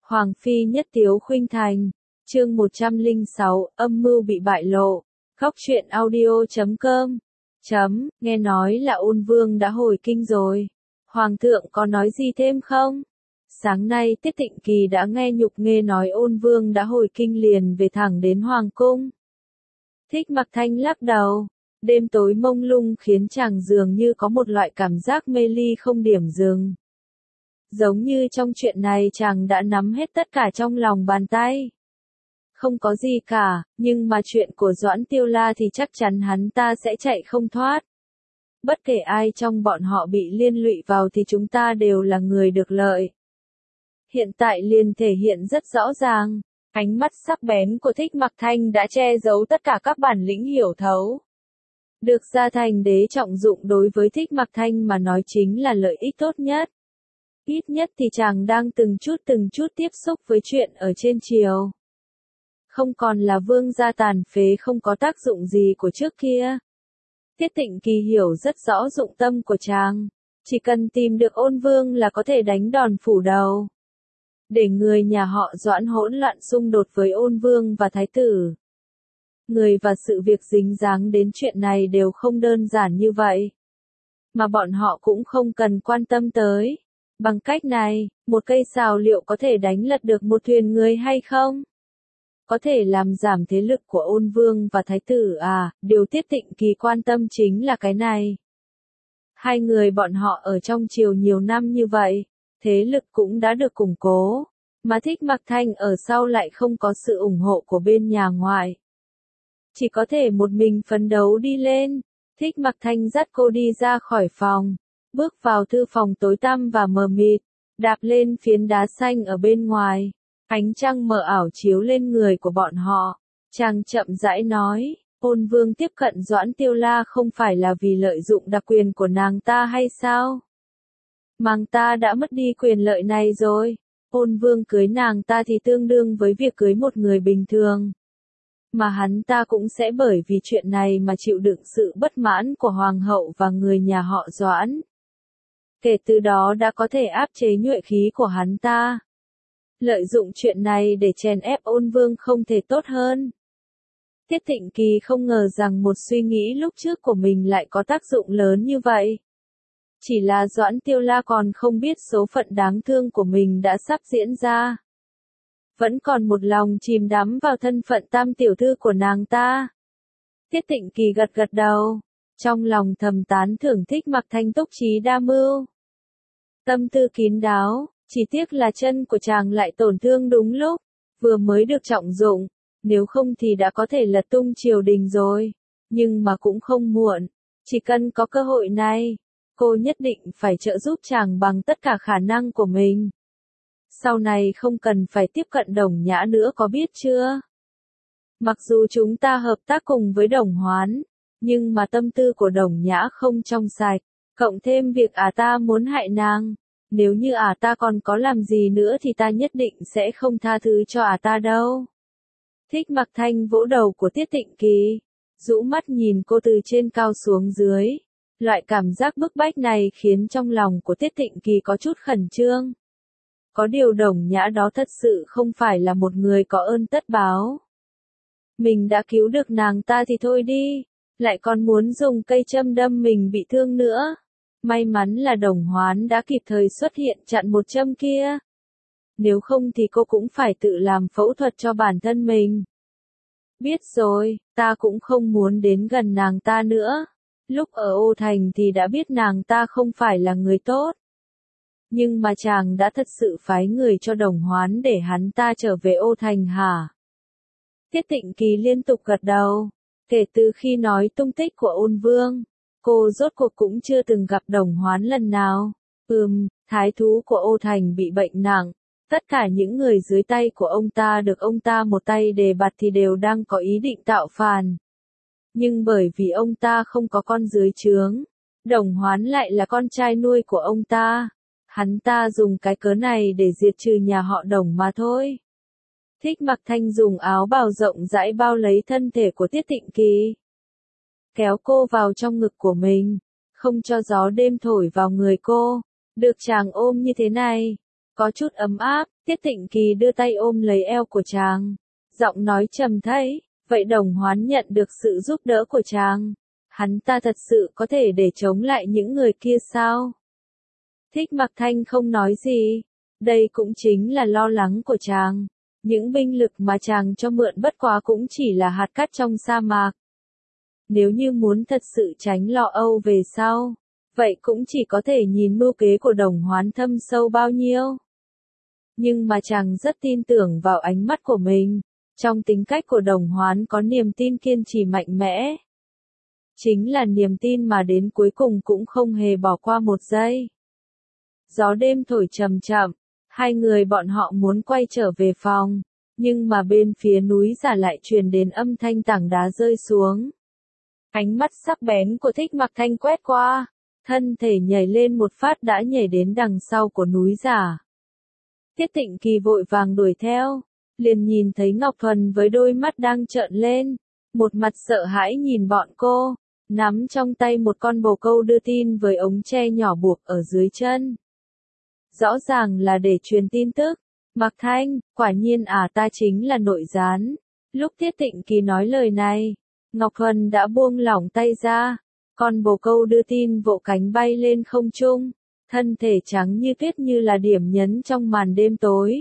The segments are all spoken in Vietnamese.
Hoàng phi nhất tiếu khuynh thành. Chương 106, âm mưu bị bại lộ. Góc truyện audio.com. Nghe nói là Ôn Vương đã hồi kinh rồi. Hoàng thượng có nói gì thêm không? Sáng nay Tiết Tịnh Kỳ đã nghe Nhục Nghê nói Ôn Vương đã hồi kinh liền về thẳng đến Hoàng cung. Thích Mặc Thanh lắc đầu. Đêm tối mông lung khiến chàng dường như có một loại cảm giác mê ly không điểm dừng. Giống như trong chuyện này chàng đã nắm hết tất cả trong lòng bàn tay. Không có gì cả, nhưng mà chuyện của Doãn Tiêu La thì chắc chắn hắn ta sẽ chạy không thoát. Bất kể ai trong bọn họ bị liên lụy vào thì chúng ta đều là người được lợi. Hiện tại liền thể hiện rất rõ ràng, ánh mắt sắc bén của Thích Mặc Thanh đã che giấu tất cả các bản lĩnh hiểu thấu. Được gia thành đế trọng dụng đối với Thích Mặc Thanh mà nói chính là lợi ích tốt nhất. Ít nhất thì chàng đang từng chút tiếp xúc với chuyện ở trên triều. Không còn là vương gia tàn phế không có tác dụng gì của trước kia. Tiết Tịnh Kỳ hiểu rất rõ dụng tâm của chàng. Chỉ cần tìm được Ôn Vương là có thể đánh đòn phủ đầu. Để người nhà họ Doãn hỗn loạn xung đột với Ôn Vương và Thái tử. Người và sự việc dính dáng đến chuyện này đều không đơn giản như vậy. Mà bọn họ cũng không cần quan tâm tới. Bằng cách này, một cây sào liệu có thể đánh lật được một thuyền người hay không? Có thể làm giảm thế lực của Ôn Vương và Thái tử à, điều Tiết Tịnh Kỳ quan tâm chính là cái này. Hai người bọn họ ở trong triều nhiều năm như vậy, thế lực cũng đã được củng cố, mà Thích Mặc Thanh ở sau lại không có sự ủng hộ của bên nhà ngoại. Chỉ có thể một mình phấn đấu đi lên. Thích Mặc Thanh dắt cô đi ra khỏi phòng, bước vào thư phòng tối tăm và mờ mịt, đạp lên phiến đá xanh ở bên ngoài. Ánh trăng mờ ảo chiếu lên người của bọn họ. Chàng chậm rãi nói, Ôn Vương tiếp cận Doãn Tiêu La không phải là vì lợi dụng đặc quyền của nàng ta hay sao? Nàng ta đã mất đi quyền lợi này rồi. Ôn Vương cưới nàng ta thì tương đương với việc cưới một người bình thường. Mà hắn ta cũng sẽ bởi vì chuyện này mà chịu đựng sự bất mãn của Hoàng hậu và người nhà họ Doãn. Kể từ đó đã có thể áp chế nhuệ khí của hắn ta. Lợi dụng chuyện này để chèn ép Ôn Vương không thể tốt hơn. Tiết Tịnh Kỳ không ngờ rằng một suy nghĩ lúc trước của mình lại có tác dụng lớn như vậy. Chỉ là Doãn Tiêu La còn không biết số phận đáng thương của mình đã sắp diễn ra. Vẫn còn một lòng chìm đắm vào thân phận tam tiểu thư của nàng ta. Tiết Tịnh Kỳ gật đầu, trong lòng thầm tán thưởng Thích Mặc Thanh túc trí đa mưu. Tâm tư kín đáo, chỉ tiếc là chân của chàng lại tổn thương đúng lúc, vừa mới được trọng dụng, nếu không thì đã có thể lật tung triều đình rồi, nhưng mà cũng không muộn, chỉ cần có cơ hội này, cô nhất định phải trợ giúp chàng bằng tất cả khả năng của mình. Sau này không cần phải tiếp cận Đồng Nhã nữa có biết chưa? Mặc dù chúng ta hợp tác cùng với Đồng Hoán, nhưng mà tâm tư của Đồng Nhã không trong sạch, cộng thêm việc ta muốn hại nàng. Nếu như ta còn có làm gì nữa thì ta nhất định sẽ không tha thứ cho ta đâu. Thích Mặc Thanh vỗ đầu của Tiết Tịnh Kỳ, rũ mắt nhìn cô từ trên cao xuống dưới. Loại cảm giác bức bách này khiến trong lòng của Tiết Tịnh Kỳ có chút khẩn trương. Có điều Đồng Nhã đó thật sự không phải là một người có ơn tất báo. Mình đã cứu được nàng ta thì thôi đi, lại còn muốn dùng cây châm đâm mình bị thương nữa. May mắn là Đồng Hoán đã kịp thời xuất hiện chặn một châm kia. Nếu không thì cô cũng phải tự làm phẫu thuật cho bản thân mình. Biết rồi, ta cũng không muốn đến gần nàng ta nữa. Lúc ở Ô Thành thì đã biết nàng ta không phải là người tốt. Nhưng mà chàng đã thật sự phái người cho Đồng Hoán để hắn ta trở về Ô Thành hả? Tiết Tịnh Kỳ liên tục gật đầu. Kể từ khi nói tung tích của Ôn Vương, cô rốt cuộc cũng chưa từng gặp Đồng Hoán lần nào. Thái thú của Ô Thành bị bệnh nặng. Tất cả những người dưới tay của ông ta được ông ta một tay đề bạt thì đều đang có ý định tạo phản. Nhưng bởi vì ông ta không có con dưới trướng, Đồng Hoán lại là con trai nuôi của ông ta. Hắn ta dùng cái cớ này để diệt trừ nhà họ Đồng mà thôi. Thích Mặc Thanh dùng áo bào rộng rãi bao lấy thân thể của Tiết Tịnh Kỳ. Kéo cô vào trong ngực của mình, không cho gió đêm thổi vào người cô. Được chàng ôm như thế này, Có chút ấm áp, Tiết Thịnh Kỳ đưa tay ôm lấy eo của chàng. Giọng nói trầm thấp, vậy Đồng Hoán nhận được sự giúp đỡ của chàng. Hắn ta thật sự có thể để chống lại những người kia sao? Thích Mặc Thanh không nói gì. Đây cũng chính là lo lắng của chàng. Những binh lực mà chàng cho mượn bất quá cũng chỉ là hạt cát trong sa mạc. Nếu như muốn thật sự tránh lo âu về sau, vậy cũng chỉ có thể nhìn mưu kế của Đồng Hoán thâm sâu bao nhiêu. Nhưng mà chàng rất tin tưởng vào ánh mắt của mình. Trong tính cách của Đồng Hoán có niềm tin kiên trì mạnh mẽ. Chính là niềm tin mà đến cuối cùng cũng không hề bỏ qua một giây. Gió đêm thổi chậm chậm, hai người bọn họ muốn quay trở về phòng, nhưng mà bên phía núi giả lại truyền đến âm thanh tảng đá rơi xuống. Ánh mắt sắc bén của Thích Mặc Thanh quét qua, thân thể nhảy lên một phát đã nhảy đến đằng sau của núi giả. Tiết Thịnh Kỳ vội vàng đuổi theo, liền nhìn thấy Ngọc Thuần với đôi mắt đang trợn lên, một mặt sợ hãi nhìn bọn cô, nắm trong tay một con bồ câu đưa tin với ống tre nhỏ buộc ở dưới chân. Rõ ràng là để truyền tin tức. Mặc Thanh, quả nhiên ta chính là nội gián. Lúc Tiết Thịnh Kỳ nói lời này, Ngọc Thuần đã buông lỏng tay ra, con bồ câu đưa tin vỗ cánh bay lên không trung, thân thể trắng như tuyết như là điểm nhấn trong màn đêm tối.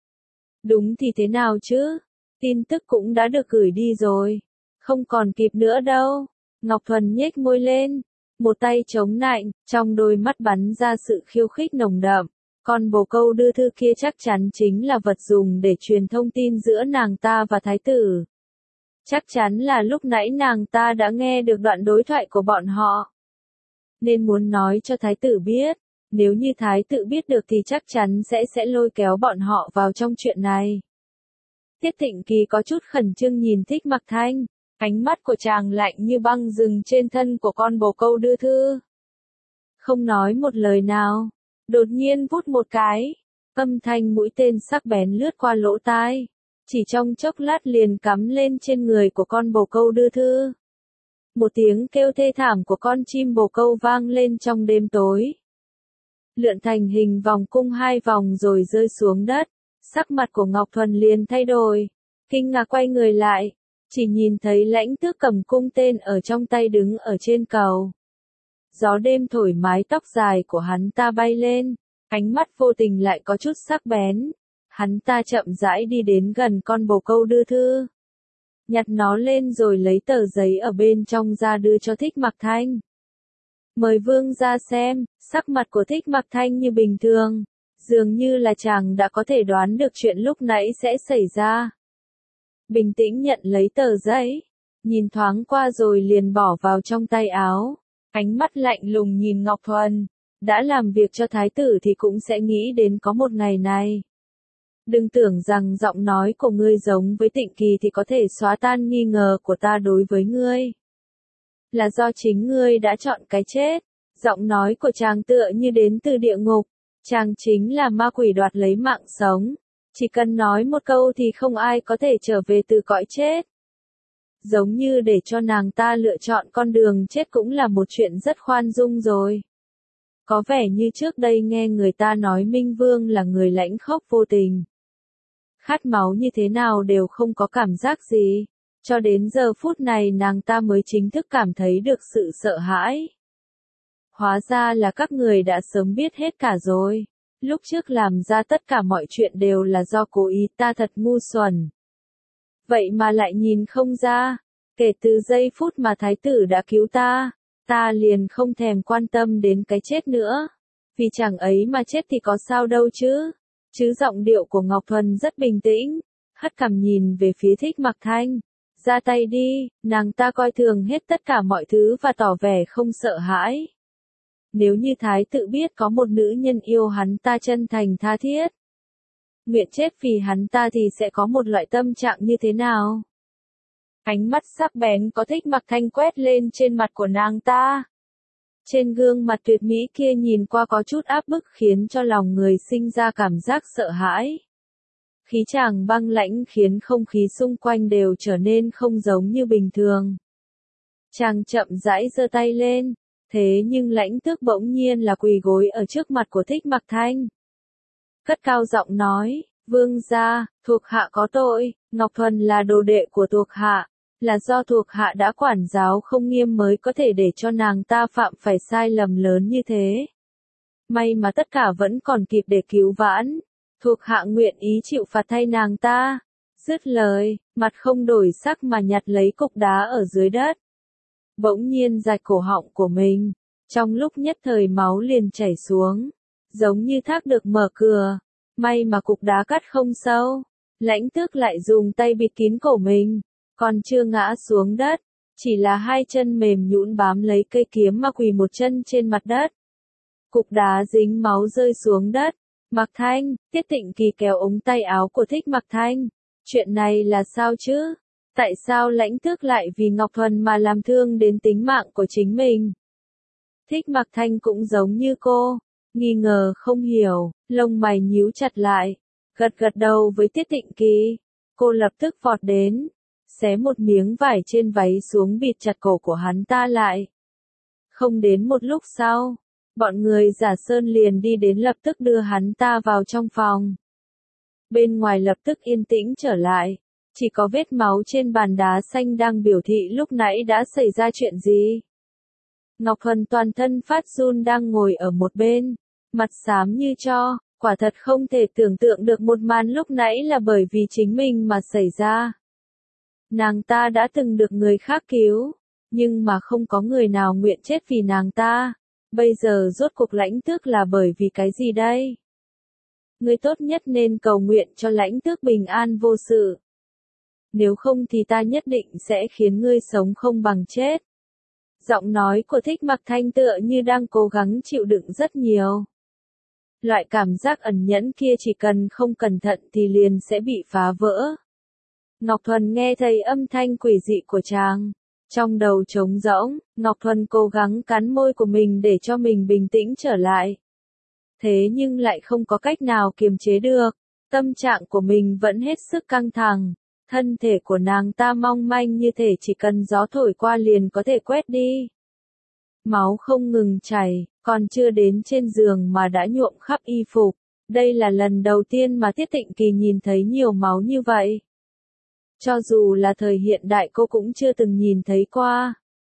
Đúng thì thế nào chứ? Tin tức cũng đã được gửi đi rồi, không còn kịp nữa đâu. Ngọc Thuần nhếch môi lên, một tay chống nạnh, trong đôi mắt bắn ra sự khiêu khích nồng đậm. Con bồ câu đưa thư kia chắc chắn chính là vật dùng để truyền thông tin giữa nàng ta và thái tử. Chắc chắn là lúc nãy nàng ta đã nghe được đoạn đối thoại của bọn họ. Nên muốn nói cho thái tử biết, nếu như thái tử biết được thì chắc chắn sẽ lôi kéo bọn họ vào trong chuyện này. Tiết Thịnh Kỳ có chút khẩn trương nhìn Thích Mặc Thanh, ánh mắt của chàng lạnh như băng dừng trên thân của con bồ câu đưa thư. Không nói một lời nào. Đột nhiên vút một cái, âm thanh mũi tên sắc bén lướt qua lỗ tai, chỉ trong chốc lát liền cắm lên trên người của con bồ câu đưa thư. Một tiếng kêu thê thảm của con chim bồ câu vang lên trong đêm tối. Lượn thành hình vòng cung 2 vòng rồi rơi xuống đất, sắc mặt của Ngọc Thuần liền thay đổi, kinh ngạc quay người lại, chỉ nhìn thấy Lãnh Tước cầm cung tên ở trong tay đứng ở trên cầu. Gió đêm thổi mái tóc dài của hắn ta bay lên, ánh mắt vô tình lại có chút sắc bén. Hắn ta chậm rãi đi đến gần con bồ câu đưa thư. Nhặt nó lên rồi lấy tờ giấy ở bên trong ra đưa cho Thích Mặc Thanh. Mời vương ra xem, sắc mặt của Thích Mặc Thanh như bình thường. Dường như là chàng đã có thể đoán được chuyện lúc nãy sẽ xảy ra. Bình tĩnh nhận lấy tờ giấy, nhìn thoáng qua rồi liền bỏ vào trong tay áo. Ánh mắt lạnh lùng nhìn Ngọc Thuần, đã làm việc cho thái tử thì cũng sẽ nghĩ đến có một ngày này. Đừng tưởng rằng giọng nói của ngươi giống với Tịnh Kỳ thì có thể xóa tan nghi ngờ của ta đối với ngươi. Là do chính ngươi đã chọn cái chết. Giọng nói của chàng tựa như đến từ địa ngục. Chàng chính là ma quỷ đoạt lấy mạng sống. Chỉ cần nói một câu thì không ai có thể trở về từ cõi chết. Giống như để cho nàng ta lựa chọn con đường chết cũng là một chuyện rất khoan dung rồi. Có vẻ như trước đây nghe người ta nói Minh Vương là người lãnh khốc vô tình. Khát máu như thế nào đều không có cảm giác gì. Cho đến giờ phút này nàng ta mới chính thức cảm thấy được sự sợ hãi. Hóa ra là các người đã sớm biết hết cả rồi. Lúc trước làm ra tất cả mọi chuyện đều là do cố ý, ta thật ngu xuẩn. Vậy mà lại nhìn không ra. Kể từ giây phút mà thái tử đã cứu ta liền không thèm quan tâm đến cái chết nữa. Vì chẳng ấy mà chết thì có sao đâu chứ. Chứ giọng điệu của Ngọc Thuần rất bình tĩnh, hất cằm nhìn về phía Thích Mặc Thanh. Ra tay đi, nàng ta coi thường hết tất cả mọi thứ và tỏ vẻ không sợ hãi. Nếu như thái tử biết có một nữ nhân yêu hắn ta chân thành tha thiết, nguyện chết vì hắn ta thì sẽ có một loại tâm trạng như thế nào? Ánh mắt sắc bén có Thích Mặc Thanh quét lên trên mặt của nàng ta. Trên gương mặt tuyệt mỹ kia nhìn qua có chút áp bức khiến cho lòng người sinh ra cảm giác sợ hãi. Khí chàng băng lãnh khiến không khí xung quanh đều trở nên không giống như bình thường. Chàng chậm rãi giơ tay lên, thế nhưng Lãnh Tước bỗng nhiên là quỳ gối ở trước mặt của Thích Mặc Thanh. cất cao giọng nói, vương gia, thuộc hạ có tội, Ngọc Thuần là đồ đệ của thuộc hạ, là do thuộc hạ đã quản giáo không nghiêm mới có thể để cho nàng ta phạm phải sai lầm lớn như thế. May mà tất cả vẫn còn kịp để cứu vãn, thuộc hạ nguyện ý chịu phạt thay nàng ta. Dứt lời, mặt không đổi sắc mà nhặt lấy cục đá ở dưới đất. Bỗng nhiên rạch cổ họng của mình, trong lúc nhất thời máu liền chảy xuống, giống như thác được mở cửa. May mà cục đá cắt không sâu, Lãnh Tước lại dùng tay bịt kín cổ mình, còn chưa ngã xuống đất, chỉ là hai chân mềm nhũn bám lấy cây kiếm mà quỳ một chân trên mặt đất. Cục đá dính máu rơi xuống đất. Mạc Thanh, Tiết Tịnh Kỳ kéo ống tay áo của Thích Mạc Thanh. Chuyện này là sao chứ? Tại sao Lãnh Tước lại vì Ngọc Thuần mà làm thương đến tính mạng của chính mình? Thích Mạc Thanh cũng giống như cô, nghi ngờ không hiểu, lông mày nhíu chặt lại, gật gật đầu với Tiết Tịnh Kỳ. Cô lập tức vọt đến, xé một miếng vải trên váy xuống bịt chặt cổ của hắn ta lại. Không đến một lúc sau, bọn người Giả Sơn liền đi đến lập tức đưa hắn ta vào trong phòng. Bên ngoài lập tức yên tĩnh trở lại, chỉ có vết máu trên bàn đá xanh đang biểu thị lúc nãy đã xảy ra chuyện gì. Ngọc Thuần toàn thân phát run đang ngồi ở một bên, mặt xám như tro, quả thật không thể tưởng tượng được một màn lúc nãy là bởi vì chính mình mà xảy ra. Nàng ta đã từng được người khác cứu, nhưng mà không có người nào nguyện chết vì nàng ta. Bây giờ rốt cuộc Lãnh Tước là bởi vì cái gì đây? Ngươi tốt nhất nên cầu nguyện cho Lãnh Tước bình an vô sự. Nếu không thì ta nhất định sẽ khiến ngươi sống không bằng chết. Giọng nói của Thích Mạc Thanh tựa như đang cố gắng chịu đựng rất nhiều. Loại cảm giác ẩn nhẫn kia chỉ cần không cẩn thận thì liền sẽ bị phá vỡ. Ngọc Thuần nghe thấy âm thanh quỷ dị của chàng. Trong đầu trống rỗng, Ngọc Thuần cố gắng cắn môi của mình để cho mình bình tĩnh trở lại. Thế nhưng lại không có cách nào kiềm chế được. Tâm trạng của mình vẫn hết sức căng thẳng. Thân thể của nàng ta mong manh như thể chỉ cần gió thổi qua liền có thể quét đi. Máu không ngừng chảy, còn chưa đến trên giường mà đã nhuộm khắp y phục. Đây là lần đầu tiên mà Tiết Tịnh Kỳ nhìn thấy nhiều máu như vậy. Cho dù là thời hiện đại cô cũng chưa từng nhìn thấy qua.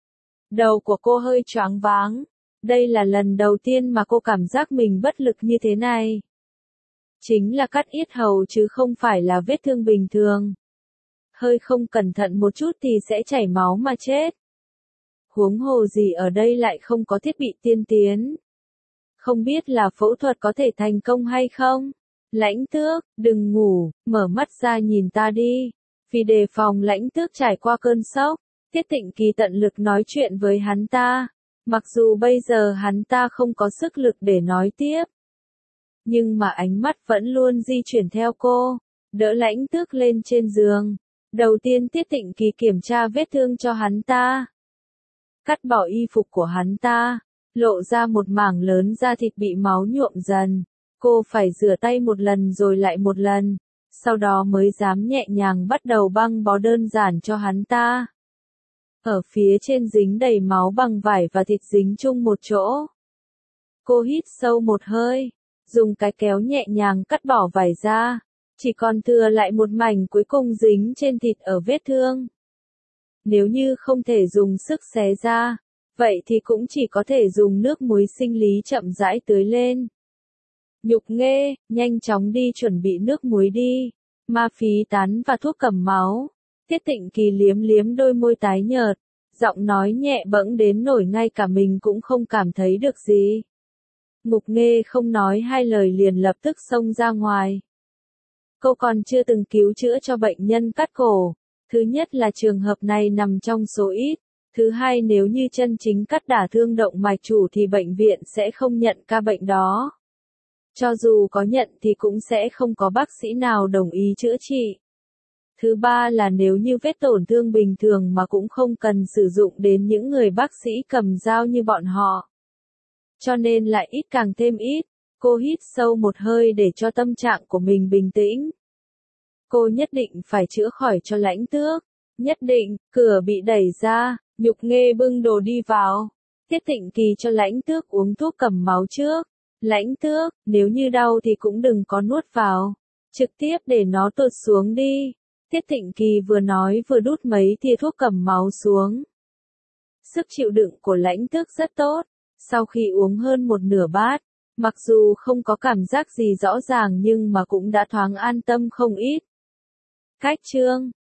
Đầu của cô hơi choáng váng. Đây là lần đầu tiên mà cô cảm giác mình bất lực như thế này. Chính là cắt yết hầu chứ không phải là vết thương bình thường. Hơi không cẩn thận một chút thì sẽ chảy máu mà chết. Huống hồ gì ở đây lại không có thiết bị tiên tiến. Không biết là phẫu thuật có thể thành công hay không? Lãnh Tước, đừng ngủ, mở mắt ra nhìn ta đi. Vì đề phòng Lãnh Tước trải qua cơn sốc, Tiết Tịnh Kỳ tận lực nói chuyện với hắn ta. Mặc dù bây giờ hắn ta không có sức lực để nói tiếp. Nhưng mà ánh mắt vẫn luôn di chuyển theo cô, đỡ Lãnh Tước lên trên giường. Đầu tiên Tiết Tịnh Kỳ kiểm tra vết thương cho hắn ta. Cắt bỏ y phục của hắn ta, lộ ra một mảng lớn da thịt bị máu nhuộm dần. Cô phải rửa tay một lần rồi lại một lần, sau đó mới dám nhẹ nhàng bắt đầu băng bó đơn giản cho hắn ta. Ở phía trên dính đầy máu bằng vải và thịt dính chung một chỗ. Cô hít sâu một hơi, dùng cái kéo nhẹ nhàng cắt bỏ vải ra, chỉ còn thừa lại một mảnh cuối cùng dính trên thịt ở vết thương. Nếu như không thể dùng sức xé ra, vậy thì cũng chỉ có thể dùng nước muối sinh lý chậm rãi tưới lên. Nhục Nghê, nhanh chóng đi chuẩn bị nước muối đi, ma phí tán và thuốc cầm máu. Tiết Tịnh Kỳ liếm liếm đôi môi tái nhợt, giọng nói nhẹ bẫng đến nổi ngay cả mình cũng không cảm thấy được gì. Ngục Nghê không nói hai lời liền lập tức xông ra ngoài. Cô còn chưa từng cứu chữa cho bệnh nhân cắt cổ. Thứ nhất là trường hợp này nằm trong số ít. Thứ hai nếu như chân chính cắt đả thương động mạch chủ thì bệnh viện sẽ không nhận ca bệnh đó. Cho dù có nhận thì cũng sẽ không có bác sĩ nào đồng ý chữa trị. Thứ ba là nếu như vết tổn thương bình thường mà cũng không cần sử dụng đến những người bác sĩ cầm dao như bọn họ. Cho nên lại ít càng thêm ít. Cô hít sâu một hơi để cho tâm trạng của mình bình tĩnh. Cô nhất định phải chữa khỏi cho Lãnh Tước. Nhất định, cửa bị đẩy ra, Nhục Nghê bưng đồ đi vào. Tiết Tịnh Kỳ cho Lãnh Tước uống thuốc cầm máu trước. Lãnh Tước, nếu như đau thì cũng đừng có nuốt vào. Trực tiếp để nó tuột xuống đi. Tiết Thịnh Kỳ vừa nói vừa đút mấy thìa thuốc cầm máu xuống. Sức chịu đựng của Lãnh Tước rất tốt. Sau khi uống hơn một nửa bát, mặc dù không có cảm giác gì rõ ràng nhưng mà cũng đã thoáng an tâm không ít. Cách chương